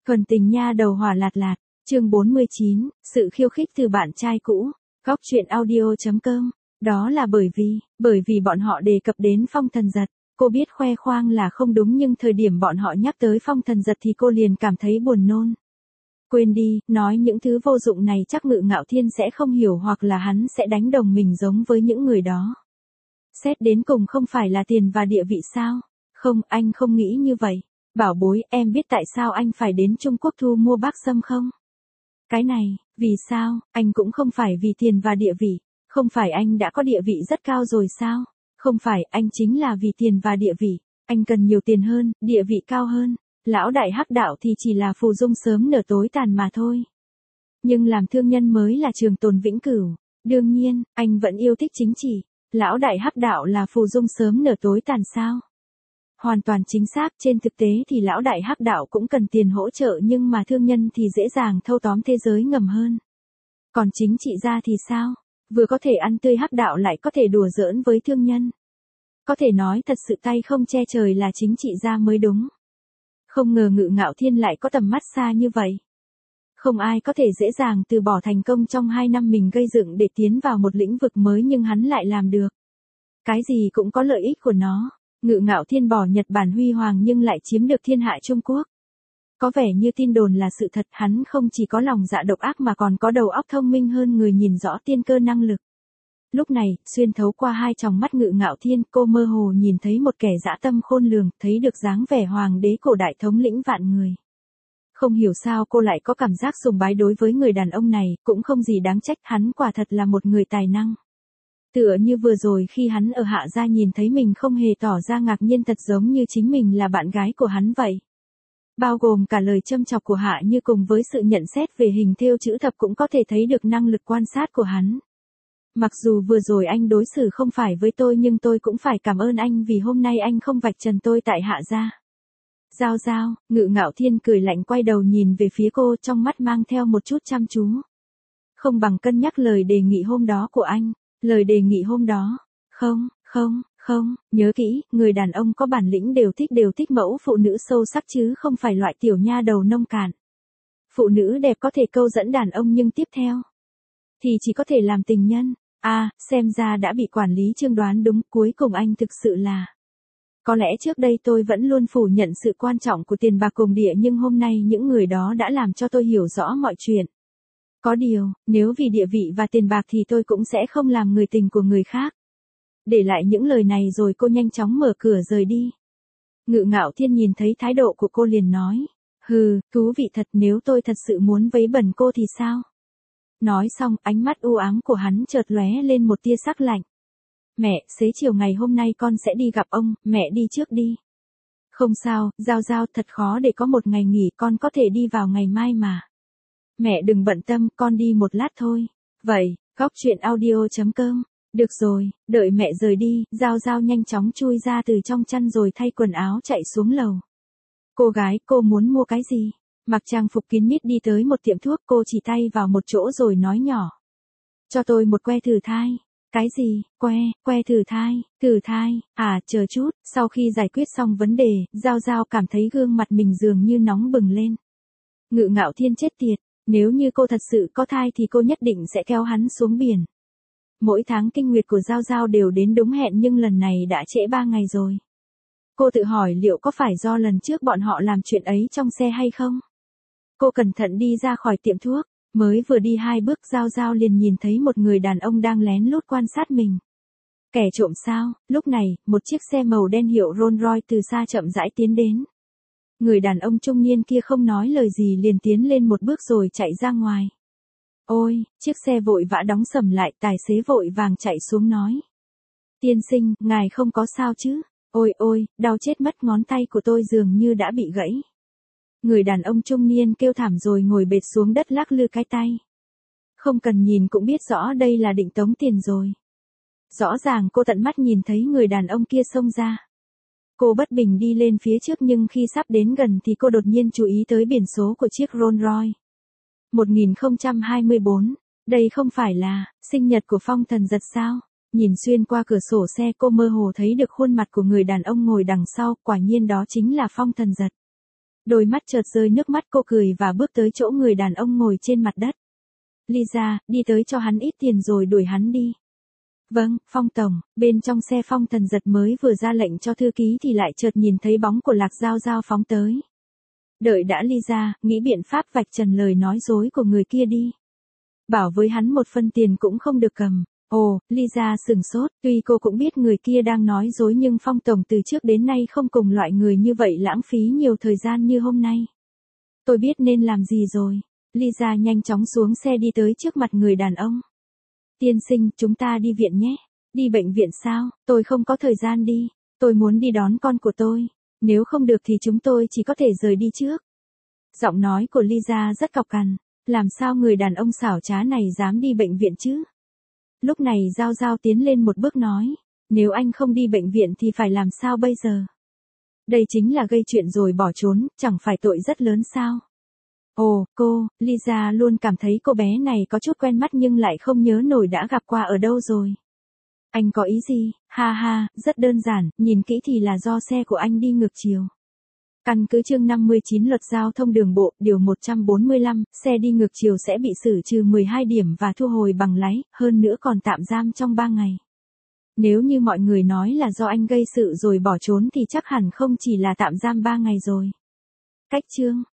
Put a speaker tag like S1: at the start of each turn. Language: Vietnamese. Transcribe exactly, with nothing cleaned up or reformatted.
S1: Thuần tình nha đầu hỏa lạt lạt, chương bốn mươi chín, sự khiêu khích từ bạn trai cũ, góc truyện audio chấm com, đó là bởi vì, bởi vì bọn họ đề cập đến Phong Thần Giật, cô biết khoe khoang là không đúng nhưng thời điểm bọn họ nhắc tới Phong Thần Giật thì cô liền cảm thấy buồn nôn. Quên đi, nói những thứ vô dụng này chắc Ngự Ngạo Thiên sẽ không hiểu hoặc là hắn sẽ đánh đồng mình giống với những người đó. Xét đến cùng không phải là tiền và địa vị sao? Không, anh không nghĩ như vậy. Bảo bối, em biết tại sao anh phải đến Trung Quốc thu mua bác sâm không? Cái này, vì sao, anh cũng không phải vì tiền và địa vị, không phải anh đã có địa vị rất cao rồi sao? Không phải, anh chính là vì tiền và địa vị, anh cần nhiều tiền hơn, địa vị cao hơn. Lão đại hắc đạo thì chỉ là phù dung sớm nở tối tàn mà thôi. Nhưng làm thương nhân mới là trường tồn vĩnh cửu. Đương nhiên, anh vẫn yêu thích chính trị. Lão đại hắc đạo là phù dung sớm nở tối tàn sao? Hoàn toàn chính xác, trên thực tế thì lão đại hắc đạo cũng cần tiền hỗ trợ nhưng mà thương nhân thì dễ dàng thâu tóm thế giới ngầm hơn. Còn chính trị gia thì sao? Vừa có thể ăn tươi hắc đạo lại có thể đùa giỡn với thương nhân. Có thể nói thật sự tay không che trời là chính trị gia mới đúng. Không ngờ Ngự Ngạo Thiên lại có tầm mắt xa như vậy. Không ai có thể dễ dàng từ bỏ thành công trong hai năm mình gây dựng để tiến vào một lĩnh vực mới nhưng hắn lại làm được. Cái gì cũng có lợi ích của nó. Ngự Ngạo Thiên bỏ Nhật Bản huy hoàng nhưng lại chiếm được thiên hạ Trung Quốc. Có vẻ như tin đồn là sự thật, hắn không chỉ có lòng dạ độc ác mà còn có đầu óc thông minh hơn người, nhìn rõ tiên cơ năng lực. Lúc này, xuyên thấu qua hai tròng mắt Ngự Ngạo Thiên, cô mơ hồ nhìn thấy một kẻ dã tâm khôn lường, thấy được dáng vẻ hoàng đế cổ đại thống lĩnh vạn người. Không hiểu sao cô lại có cảm giác sùng bái đối với người đàn ông này, cũng không gì đáng trách, hắn quả thật là một người tài năng. Tựa như vừa rồi khi hắn ở Hạ Gia nhìn thấy mình không hề tỏ ra ngạc nhiên, thật giống như chính mình là bạn gái của hắn vậy. Bao gồm cả lời châm chọc của Hạ Như cùng với sự nhận xét về hình thêu chữ thập cũng có thể thấy được năng lực quan sát của hắn. Mặc dù vừa rồi anh đối xử không phải với tôi nhưng tôi cũng phải cảm ơn anh vì hôm nay anh không vạch trần tôi tại Hạ Gia. Giao giao, Ngự Ngạo Thiên cười lạnh quay đầu nhìn về phía cô, trong mắt mang theo một chút chăm chú. Không bằng cân nhắc lời đề nghị hôm đó của anh. Lời đề nghị hôm đó, không, không, không, nhớ kỹ, người đàn ông có bản lĩnh đều thích đều thích mẫu phụ nữ sâu sắc chứ không phải loại tiểu nha đầu nông cạn. Phụ nữ đẹp có thể câu dẫn đàn ông nhưng tiếp theo thì chỉ có thể làm tình nhân. À, xem ra đã bị quản lý Trương đoán đúng, cuối cùng anh thực sự là. Có lẽ trước đây tôi vẫn luôn phủ nhận sự quan trọng của tiền bạc cùng địa nhưng hôm nay những người đó đã làm cho tôi hiểu rõ mọi chuyện. Có điều, nếu vì địa vị và tiền bạc thì tôi cũng sẽ không làm người tình của người khác. Để lại những lời này rồi cô nhanh chóng mở cửa rời đi. Ngự Ngạo Thiên nhìn thấy thái độ của cô liền nói. Hừ, thú vị thật, nếu tôi thật sự muốn vấy bẩn cô thì sao? Nói xong, ánh mắt u ám của hắn chợt lóe lên một tia sắc lạnh. Mẹ, xế chiều ngày hôm nay con sẽ đi gặp ông, mẹ đi trước đi. Không sao, Giao Giao, thật khó để có một ngày nghỉ, con có thể đi vào ngày mai mà. Mẹ đừng bận tâm, con đi một lát thôi. Vậy, góc truyện audio chấm com. Được rồi, đợi mẹ rời đi, Giao Giao nhanh chóng chui ra từ trong chăn rồi thay quần áo chạy xuống lầu. Cô gái, cô muốn mua cái gì? Mặc trang phục kín mít đi tới một tiệm thuốc, cô chỉ tay vào một chỗ rồi nói nhỏ. Cho tôi một que thử thai. Cái gì, que, que thử thai, thử thai, à, chờ chút, sau khi giải quyết xong vấn đề, Giao Giao cảm thấy gương mặt mình dường như nóng bừng lên. Ngự Ngạo Thiên chết tiệt. Nếu như cô thật sự có thai thì cô nhất định sẽ kéo hắn xuống biển. Mỗi tháng kinh nguyệt của Giao Giao đều đến đúng hẹn nhưng lần này đã trễ ba ngày rồi. Cô tự hỏi liệu có phải do lần trước bọn họ làm chuyện ấy trong xe hay không? Cô cẩn thận đi ra khỏi tiệm thuốc, mới vừa đi hai bước Giao Giao liền nhìn thấy một người đàn ông đang lén lút quan sát mình. Kẻ trộm sao? Lúc này, một chiếc xe màu đen hiệu Rolls Royce từ xa chậm rãi tiến đến. Người đàn ông trung niên kia không nói lời gì liền tiến lên một bước rồi chạy ra ngoài. Ôi, chiếc xe vội vã đóng sầm lại, tài xế vội vàng chạy xuống nói. Tiên sinh, ngài không có sao chứ? Ôi ôi, đau chết mất, ngón tay của tôi dường như đã bị gãy. Người đàn ông trung niên kêu thảm rồi ngồi bệt xuống đất lắc lư cái tay. Không cần nhìn cũng biết rõ đây là định tống tiền rồi. Rõ ràng cô tận mắt nhìn thấy người đàn ông kia xông ra. Cô bất bình đi lên phía trước nhưng khi sắp đến gần thì cô đột nhiên chú ý tới biển số của chiếc Rolls Royce. một nghìn không trăm hai mươi bốn, đây không phải là sinh nhật của Phong Thần Giật sao? Nhìn xuyên qua cửa sổ xe cô mơ hồ thấy được khuôn mặt của người đàn ông ngồi đằng sau, quả nhiên đó chính là Phong Thần Giật. Đôi mắt chợt rơi nước mắt, cô cười và bước tới chỗ người đàn ông ngồi trên mặt đất. Lisa, đi tới cho hắn ít tiền rồi đuổi hắn đi. Vâng, Phong tổng. Bên trong xe Phong Thần Giật mới vừa ra lệnh cho thư ký thì lại chợt nhìn thấy bóng của Lạc Giao Giao phóng tới. Đợi đã Lisa, nghĩ biện pháp vạch trần lời nói dối của người kia đi. Bảo với hắn một phân tiền cũng không được cầm. Ồ, Lisa sừng sốt, tuy cô cũng biết người kia đang nói dối nhưng Phong tổng từ trước đến nay không cùng loại người như vậy lãng phí nhiều thời gian như hôm nay. Tôi biết nên làm gì rồi. Lisa nhanh chóng xuống xe đi tới trước mặt người đàn ông. Tiên sinh, chúng ta đi viện nhé. Đi bệnh viện sao? Tôi không có thời gian đi. Tôi muốn đi đón con của tôi. Nếu không được thì chúng tôi chỉ có thể rời đi trước. Giọng nói của Lisa rất cộc cằn. Làm sao người đàn ông xảo trá này dám đi bệnh viện chứ? Lúc này Giao Giao tiến lên một bước nói. Nếu anh không đi bệnh viện thì phải làm sao bây giờ? Đây chính là gây chuyện rồi bỏ trốn, chẳng phải tội rất lớn sao? Ồ, cô, Lisa luôn cảm thấy cô bé này có chút quen mắt nhưng lại không nhớ nổi đã gặp qua ở đâu rồi. Anh có ý gì? Ha ha, rất đơn giản, nhìn kỹ thì là do xe của anh đi ngược chiều. Căn cứ chương năm mươi chín Luật Giao thông Đường bộ, điều một trăm bốn mươi lăm, xe đi ngược chiều sẽ bị xử trừ mười hai điểm và thu hồi bằng lái, hơn nữa còn tạm giam trong ba ngày. Nếu như mọi người nói là do anh gây sự rồi bỏ trốn thì chắc hẳn không chỉ là tạm giam ba ngày rồi. Cách chương